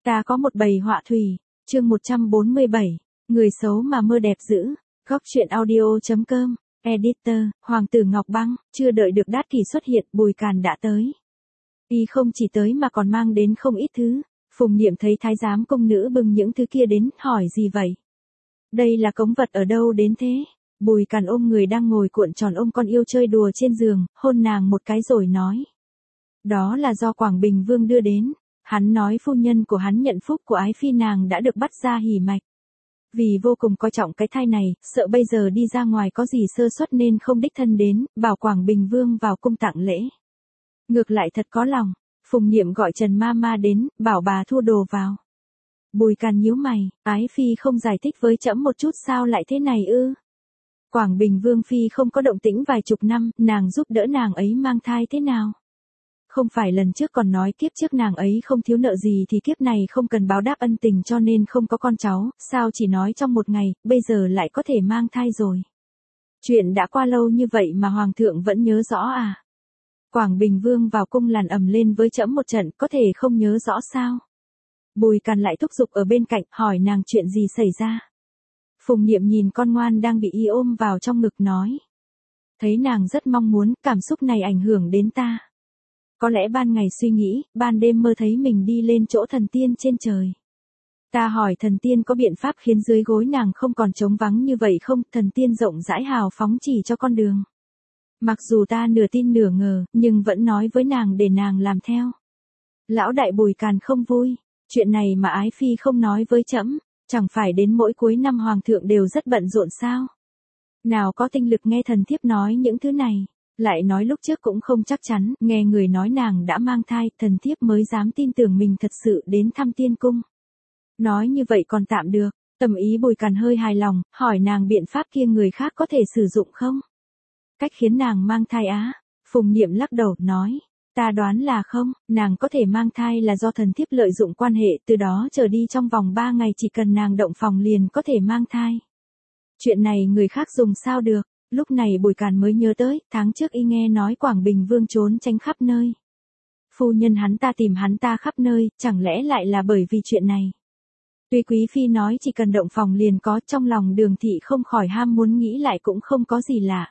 Ta có một bầy họa thủy, chương 147, người xấu mà mơ đẹp dữ, góc truyện audio.com, editor, Hoàng tử Ngọc Băng, chưa đợi được Đát Kỷ xuất hiện, Bùi Càn đã tới. Y không chỉ tới mà còn mang đến không ít thứ, Phùng Niệm thấy thái giám công nữ bưng những thứ kia đến, hỏi gì vậy? Đây là cống vật ở đâu đến thế? Bùi Càn ôm người đang ngồi cuộn tròn ôm con yêu chơi đùa trên giường, hôn nàng một cái rồi nói. Đó là do Quảng Bình Vương đưa đến. Hắn nói phu nhân của hắn nhận phúc của ái phi nàng đã được bắt ra hỉ mạch. Vì vô cùng coi trọng cái thai này, sợ bây giờ đi ra ngoài có gì sơ suất nên không đích thân đến, bảo Quảng Bình Vương vào cung tặng lễ. Ngược lại thật có lòng, Phùng Niệm gọi Trần Mama đến, bảo bà thu đồ vào. Bùi Càn nhíu mày, ái phi không giải thích với trẫm một chút sao lại thế này ư? Quảng Bình Vương phi không có động tĩnh vài chục năm, nàng giúp đỡ nàng ấy mang thai thế nào? Không phải lần trước còn nói kiếp trước nàng ấy không thiếu nợ gì thì kiếp này không cần báo đáp ân tình cho nên không có con cháu, sao chỉ nói trong một ngày, bây giờ lại có thể mang thai rồi. Chuyện đã qua lâu như vậy mà Hoàng thượng vẫn nhớ rõ à? Quảng Bình Vương vào cung làn ầm lên với trẫm một trận, có thể không nhớ rõ sao? Bùi Càn lại thúc giục ở bên cạnh, hỏi nàng chuyện gì xảy ra. Phùng Niệm nhìn con ngoan đang bị y ôm vào trong ngực nói. Thấy nàng rất mong muốn, cảm xúc này ảnh hưởng đến ta. Có lẽ ban ngày suy nghĩ, ban đêm mơ thấy mình đi lên chỗ thần tiên trên trời. Ta hỏi thần tiên có biện pháp khiến dưới gối nàng không còn trống vắng như vậy không, thần tiên rộng rãi hào phóng chỉ cho con đường. Mặc dù ta nửa tin nửa ngờ, nhưng vẫn nói với nàng để nàng làm theo. Lão đại Bùi Càn không vui, chuyện này mà ái phi không nói với trẫm, chẳng phải đến mỗi cuối năm hoàng thượng đều rất bận rộn sao? Nào có tinh lực nghe thần thiếp nói những thứ này. Lại nói lúc trước cũng không chắc chắn, nghe người nói nàng đã mang thai, thần thiếp mới dám tin tưởng mình thật sự đến thăm tiên cung. Nói như vậy còn tạm được, tâm ý Bùi Càn hơi hài lòng, hỏi nàng biện pháp kia người khác có thể sử dụng không? Cách khiến nàng mang thai á? Phùng Niệm lắc đầu, nói, ta đoán là không, nàng có thể mang thai là do thần thiếp lợi dụng quan hệ, từ đó trở đi trong vòng 3 ngày chỉ cần nàng động phòng liền có thể mang thai. Chuyện này người khác dùng sao được? Lúc này Bùi Càn mới nhớ tới, tháng trước y nghe nói Quảng Bình Vương trốn tránh khắp nơi. Phu nhân hắn ta tìm hắn ta khắp nơi, chẳng lẽ lại là bởi vì chuyện này. Tuy Quý Phi nói chỉ cần động phòng liền có, trong lòng Đường Thị không khỏi ham muốn nghĩ lại cũng không có gì lạ.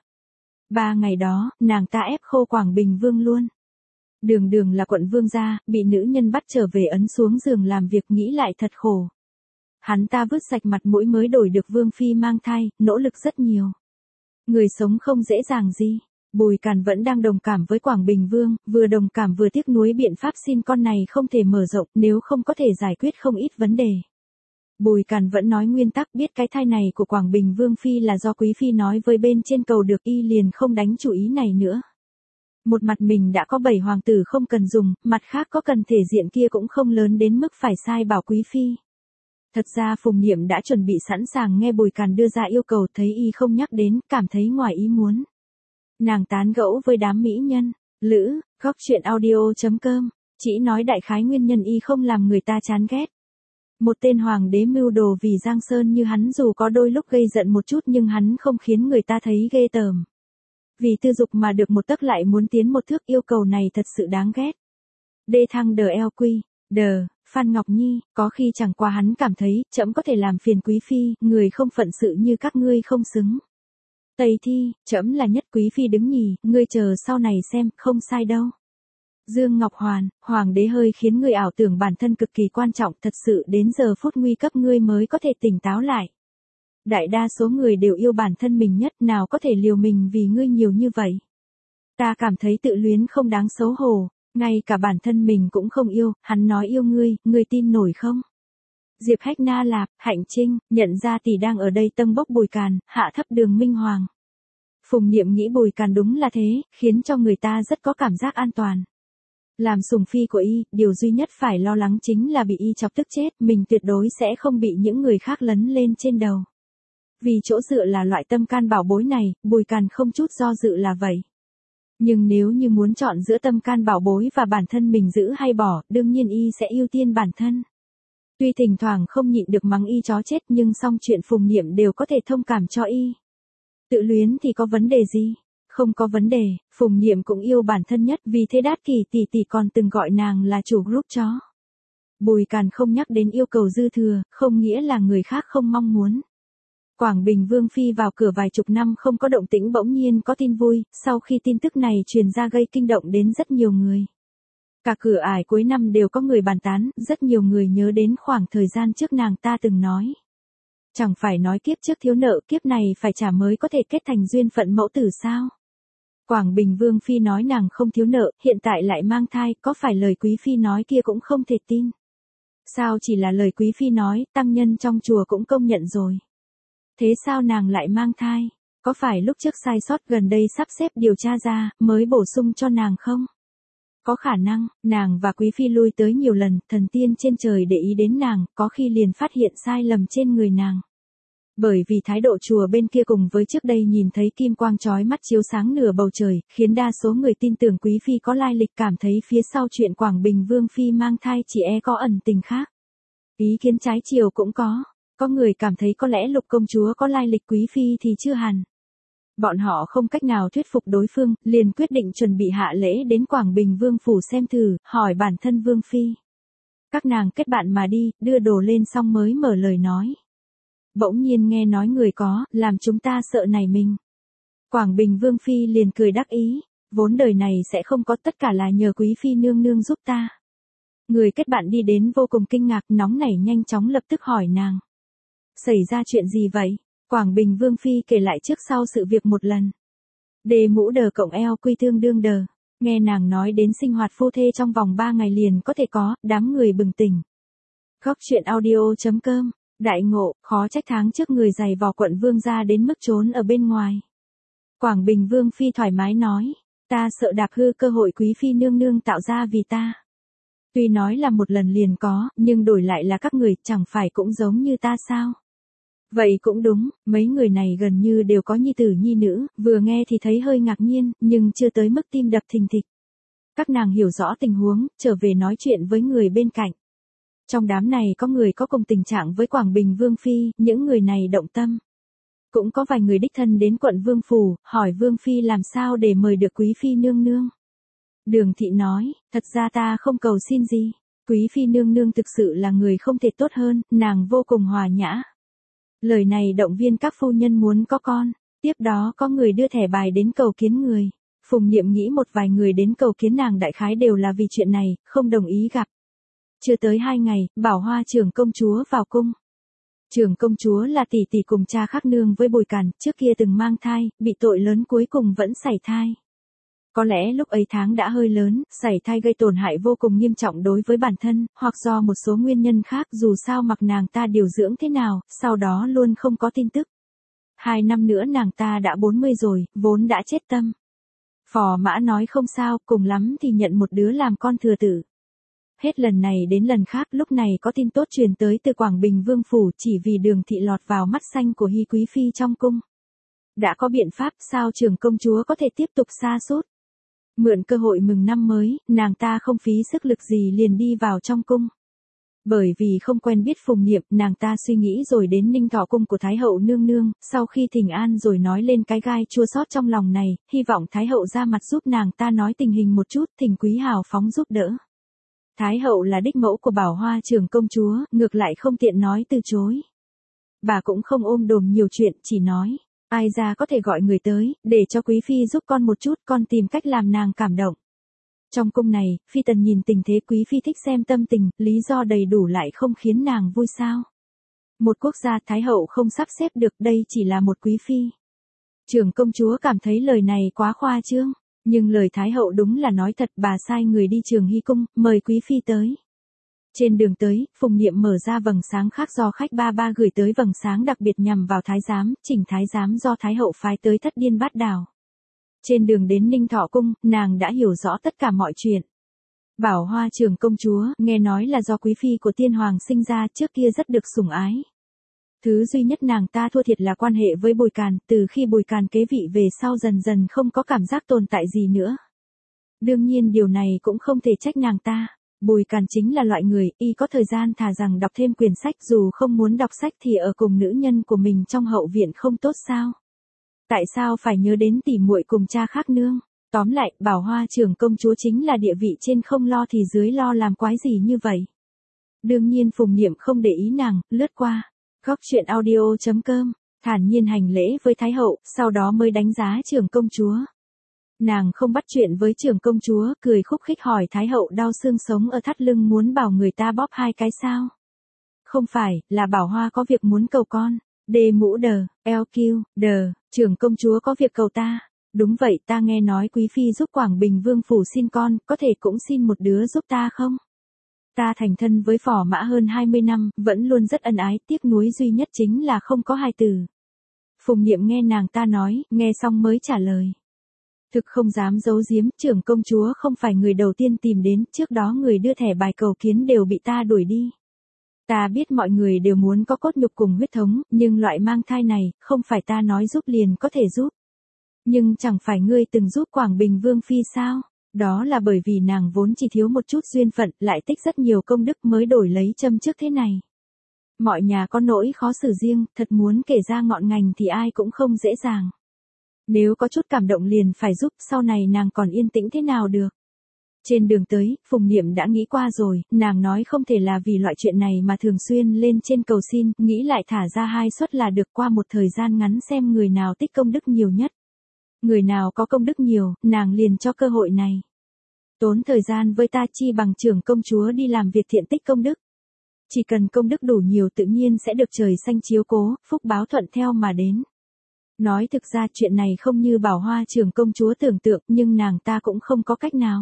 3 ngày đó, nàng ta ép khô Quảng Bình Vương luôn. Đường là quận vương gia, bị nữ nhân bắt trở về ấn xuống giường làm việc nghĩ lại thật khổ. Hắn ta vứt sạch mặt mũi mới đổi được Vương Phi mang thai, nỗ lực rất nhiều. Người sống không dễ dàng gì. Bùi Càn vẫn đang đồng cảm với Quảng Bình Vương, vừa đồng cảm vừa tiếc nuối biện pháp xin con này không thể mở rộng nếu không có thể giải quyết không ít vấn đề. Bùi Càn vẫn nói nguyên tắc biết cái thai này của Quảng Bình Vương Phi là do Quý Phi nói với bên trên cầu được y liền không đánh chủ ý này nữa. Một mặt mình đã có 7 hoàng tử không cần dùng, mặt khác có cần thể diện kia cũng không lớn đến mức phải sai bảo Quý Phi. Thật ra Phùng Niệm đã chuẩn bị sẵn sàng nghe Bùi Càn đưa ra yêu cầu thấy y không nhắc đến, cảm thấy ngoài ý muốn. Nàng tán gẫu với đám mỹ nhân, lữ, góc truyện audio.com, chỉ nói đại khái nguyên nhân y không làm người ta chán ghét. Một tên hoàng đế mưu đồ vì Giang Sơn như hắn dù có đôi lúc gây giận một chút nhưng hắn không khiến người ta thấy ghê tởm. Vì tư dục mà được một tấc lại muốn tiến một thước yêu cầu này thật sự đáng ghét. Đê thăng đờ eo quy, đờ. Phan Ngọc Nhi, có khi chẳng qua hắn cảm thấy, trẫm có thể làm phiền Quý Phi, người không phận sự như các ngươi không xứng. Tây Thi, trẫm là nhất Quý Phi đứng nhì, ngươi chờ sau này xem, không sai đâu. Dương Ngọc Hoàn, hoàng đế hơi khiến ngươi ảo tưởng bản thân cực kỳ quan trọng, thật sự đến giờ phút nguy cấp ngươi mới có thể tỉnh táo lại. Đại đa số người đều yêu bản thân mình nhất, nào có thể liều mình vì ngươi nhiều như vậy. Ta cảm thấy tự luyến không đáng xấu hổ. Ngay cả bản thân mình cũng không yêu, hắn nói yêu ngươi tin nổi không? Diệp Hách Na Lạp, Hạnh Trinh, nhận ra tỷ đang ở đây tâm bốc Bùi Càn, hạ thấp Đường Minh Hoàng. Phùng Niệm nghĩ Bùi Càn đúng là thế, khiến cho người ta rất có cảm giác an toàn. Làm sủng phi của y, điều duy nhất phải lo lắng chính là bị y chọc tức chết, mình tuyệt đối sẽ không bị những người khác lấn lên trên đầu. Vì chỗ dựa là loại tâm can bảo bối này, Bùi Càn không chút do dự là vậy. Nhưng nếu như muốn chọn giữa tâm can bảo bối và bản thân mình giữ hay bỏ, đương nhiên y sẽ ưu tiên bản thân. Tuy thỉnh thoảng không nhịn được mắng y chó chết nhưng song chuyện Phùng Niệm đều có thể thông cảm cho y. Tự luyến thì có vấn đề gì? Không có vấn đề, Phùng Niệm cũng yêu bản thân nhất vì thế Đát Kỷ tỷ tỷ còn từng gọi nàng là chủ group chó. Bùi Càn không nhắc đến yêu cầu dư thừa, không nghĩa là người khác không mong muốn. Quảng Bình Vương Phi vào cửa vài chục năm không có động tĩnh bỗng nhiên có tin vui, sau khi tin tức này truyền ra gây kinh động đến rất nhiều người. Cả cửa ải cuối năm đều có người bàn tán, rất nhiều người nhớ đến khoảng thời gian trước nàng ta từng nói. Chẳng phải nói kiếp trước thiếu nợ, kiếp này phải trả mới có thể kết thành duyên phận mẫu tử sao? Quảng Bình Vương Phi nói nàng không thiếu nợ, hiện tại lại mang thai, có phải lời Quý Phi nói kia cũng không thể tin. Sao chỉ là lời Quý Phi nói, tăng nhân trong chùa cũng công nhận rồi. Thế sao nàng lại mang thai? Có phải lúc trước sai sót gần đây sắp xếp điều tra ra, mới bổ sung cho nàng không? Có khả năng, nàng và Quý Phi lui tới nhiều lần, thần tiên trên trời để ý đến nàng, có khi liền phát hiện sai lầm trên người nàng. Bởi vì thái độ chùa bên kia cùng với trước đây nhìn thấy kim quang chói mắt chiếu sáng nửa bầu trời, khiến đa số người tin tưởng Quý Phi có lai lịch, cảm thấy phía sau chuyện Quảng Bình Vương Phi mang thai chỉ có ẩn tình khác. Ý kiến trái chiều cũng có người cảm thấy có lẽ Lục công chúa có lai lịch Quý Phi thì chưa hẳn. Bọn họ không cách nào thuyết phục đối phương, liền quyết định chuẩn bị hạ lễ đến Quảng Bình Vương phủ xem thử, hỏi bản thân Vương Phi. Các nàng kết bạn mà đi, đưa đồ lên xong mới mở lời nói. Bỗng nhiên nghe nói người có, làm chúng ta sợ nảy mình. Quảng Bình Vương Phi liền cười đắc ý, vốn đời này sẽ không có, tất cả là nhờ Quý Phi nương nương giúp ta. Người kết bạn đi đến vô cùng kinh ngạc, nóng nảy nhanh chóng lập tức hỏi nàng. Xảy ra chuyện gì vậy? Quảng Bình Vương Phi kể lại trước sau sự việc một lần. Đề mũ đờ cộng eo quy tương đương đờ. Nghe nàng nói đến sinh hoạt phu thê trong vòng 3 ngày liền có thể có, đám người bừng tỉnh. Góc truyện audio.com, đại ngộ, khó trách tháng trước người giày vò quận vương gia đến mức trốn ở bên ngoài. Quảng Bình Vương Phi thoải mái nói, ta sợ đạp hư cơ hội Quý Phi nương nương tạo ra vì ta. Tuy nói là một lần liền có, nhưng đổi lại là các người, chẳng phải cũng giống như ta sao? Vậy cũng đúng, mấy người này gần như đều có nhi tử nhi nữ, vừa nghe thì thấy hơi ngạc nhiên, nhưng chưa tới mức tim đập thình thịch. Các nàng hiểu rõ tình huống, trở về nói chuyện với người bên cạnh. Trong đám này có người có cùng tình trạng với Quảng Bình Vương Phi, những người này động tâm. Cũng có vài người đích thân đến quận Vương Phủ, hỏi Vương Phi làm sao để mời được Quý Phi nương nương. Đường Thị nói, thật ra ta không cầu xin gì. Quý Phi nương nương thực sự là người không thể tốt hơn, nàng vô cùng hòa nhã. Lời này động viên các phu nhân muốn có con. Tiếp đó có người đưa thẻ bài đến cầu kiến người. Phùng Niệm nghĩ một vài người đến cầu kiến nàng đại khái đều là vì chuyện này, không đồng ý gặp. Chưa tới 2 ngày, Bảo Hoa trưởng công chúa vào cung. Trưởng công chúa là tỷ tỷ cùng cha khác nương với Bùi Càn, trước kia từng mang thai, bị tội lớn cuối cùng vẫn sảy thai. Có lẽ lúc ấy tháng đã hơi lớn, sảy thai gây tổn hại vô cùng nghiêm trọng đối với bản thân, hoặc do một số nguyên nhân khác, dù sao mặc nàng ta điều dưỡng thế nào, sau đó luôn không có tin tức. 2 năm nữa nàng ta đã 40 rồi, vốn đã chết tâm. Phò Mã nói không sao, cùng lắm thì nhận một đứa làm con thừa tử. Hết lần này đến lần khác, lúc này có tin tốt truyền tới từ Quảng Bình Vương Phủ, chỉ vì Đường Thị lọt vào mắt xanh của Hy Quý Phi trong cung. Đã có biện pháp, sao trưởng công chúa có thể tiếp tục sa sút? Mượn cơ hội mừng năm mới, nàng ta không phí sức lực gì liền đi vào trong cung. Bởi vì không quen biết Phùng Niệm, nàng ta suy nghĩ rồi đến Ninh Thọ cung của Thái hậu nương nương, sau khi thỉnh an rồi nói lên cái gai chua xót trong lòng này, hy vọng Thái hậu ra mặt giúp nàng ta nói tình hình một chút, thỉnh quý hào phóng giúp đỡ. Thái hậu là đích mẫu của Bảo Hoa trưởng công chúa, ngược lại không tiện nói từ chối. Bà cũng không ôm đồm nhiều chuyện, chỉ nói, ai ra có thể gọi người tới, để cho Quý Phi giúp con một chút, con tìm cách làm nàng cảm động. Trong cung này, Phi Tần nhìn tình thế Quý Phi thích xem tâm tình, lý do đầy đủ lại không khiến nàng vui sao. Một quốc gia Thái hậu không sắp xếp được, đây chỉ là một Quý Phi. Trưởng công chúa cảm thấy lời này quá khoa trương, nhưng lời Thái hậu đúng là nói thật, bà sai người đi Trường Hy cung, mời Quý Phi tới. Trên đường tới, Phùng Niệm mở ra vầng sáng khác do khách ba ba gửi tới, vầng sáng đặc biệt nhằm vào thái giám, chỉnh thái giám do Thái hậu phái tới Thất Điên Bát Đảo. Trên đường đến Ninh Thọ cung, nàng đã hiểu rõ tất cả mọi chuyện. Bảo Hoa trưởng công chúa, nghe nói là do Quý Phi của Tiên Hoàng sinh ra, trước kia rất được sủng ái. Thứ duy nhất nàng ta thua thiệt là quan hệ với Bùi Càn, từ khi Bùi Càn kế vị về sau dần dần không có cảm giác tồn tại gì nữa. Đương nhiên điều này cũng không thể trách nàng ta. Bùi Càn chính là loại người, y có thời gian thà rằng đọc thêm quyển sách, dù không muốn đọc sách thì ở cùng nữ nhân của mình trong hậu viện không tốt sao? Tại sao phải nhớ đến tỉ muội cùng cha khác nương? Tóm lại, Bảo Hoa trưởng công chúa chính là địa vị trên không lo thì dưới lo làm quái gì như vậy? Đương nhiên Phùng Niệm không để ý nàng, lướt qua. Góc chuyện audio.com, thản nhiên hành lễ với Thái hậu, sau đó mới đánh giá trưởng công chúa. Nàng không bắt chuyện với trưởng công chúa, cười khúc khích hỏi Thái hậu đau xương sống ở thắt lưng muốn bảo người ta bóp 2 cái sao? Không phải, là Bảo Hoa có việc muốn cầu con. Đê mũ đờ, LQ, đờ, trưởng công chúa có việc cầu ta. Đúng vậy, ta nghe nói quý phi giúp Quảng Bình Vương phủ xin con, có thể cũng xin một đứa giúp ta không? Ta thành thân với Phò Mã hơn 20 năm, vẫn luôn rất ân ái, tiếc nuối duy nhất chính là không có hài tử. Phùng Niệm nghe nàng ta nói, nghe xong mới trả lời. Thực không dám giấu giếm, trưởng công chúa không phải người đầu tiên tìm đến, trước đó người đưa thẻ bài cầu kiến đều bị ta đuổi đi. Ta biết mọi người đều muốn có cốt nhục cùng huyết thống, nhưng loại mang thai này, không phải ta nói giúp liền có thể giúp. Nhưng chẳng phải ngươi từng giúp Quảng Bình Vương Phi sao? Đó là bởi vì nàng vốn chỉ thiếu một chút duyên phận, lại tích rất nhiều công đức mới đổi lấy châm trước thế này. Mọi nhà có nỗi khó xử riêng, thật muốn kể ra ngọn ngành thì ai cũng không dễ dàng. Nếu có chút cảm động liền phải giúp, sau này nàng còn yên tĩnh thế nào được. Trên đường tới, Phùng Niệm đã nghĩ qua rồi, nàng nói không thể là vì loại chuyện này mà thường xuyên lên trên cầu xin, nghĩ lại thả ra 2 suất là được, qua một thời gian ngắn xem người nào tích công đức nhiều nhất. Người nào có công đức nhiều, nàng liền cho cơ hội này. Tốn thời gian với ta chi bằng trưởng công chúa đi làm việc thiện tích công đức. Chỉ cần công đức đủ nhiều tự nhiên sẽ được trời xanh chiếu cố, phúc báo thuận theo mà đến. Nói thực ra chuyện này không như Bảo Hoa trưởng công chúa tưởng tượng, nhưng nàng ta cũng không có cách nào.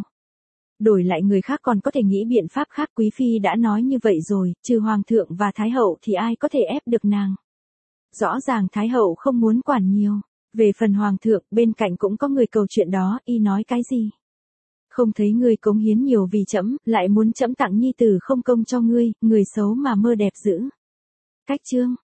Đổi lại người khác còn có thể nghĩ biện pháp khác, quý phi đã nói như vậy rồi, trừ hoàng thượng và thái hậu thì ai có thể ép được nàng. Rõ ràng thái hậu không muốn quản nhiều. Về phần hoàng thượng, bên cạnh cũng có người cầu chuyện đó, y nói cái gì? Không thấy ngươi cống hiến nhiều vì trẫm, lại muốn trẫm tặng nhi tử không công cho ngươi, người xấu mà mơ đẹp dữ. Cách chương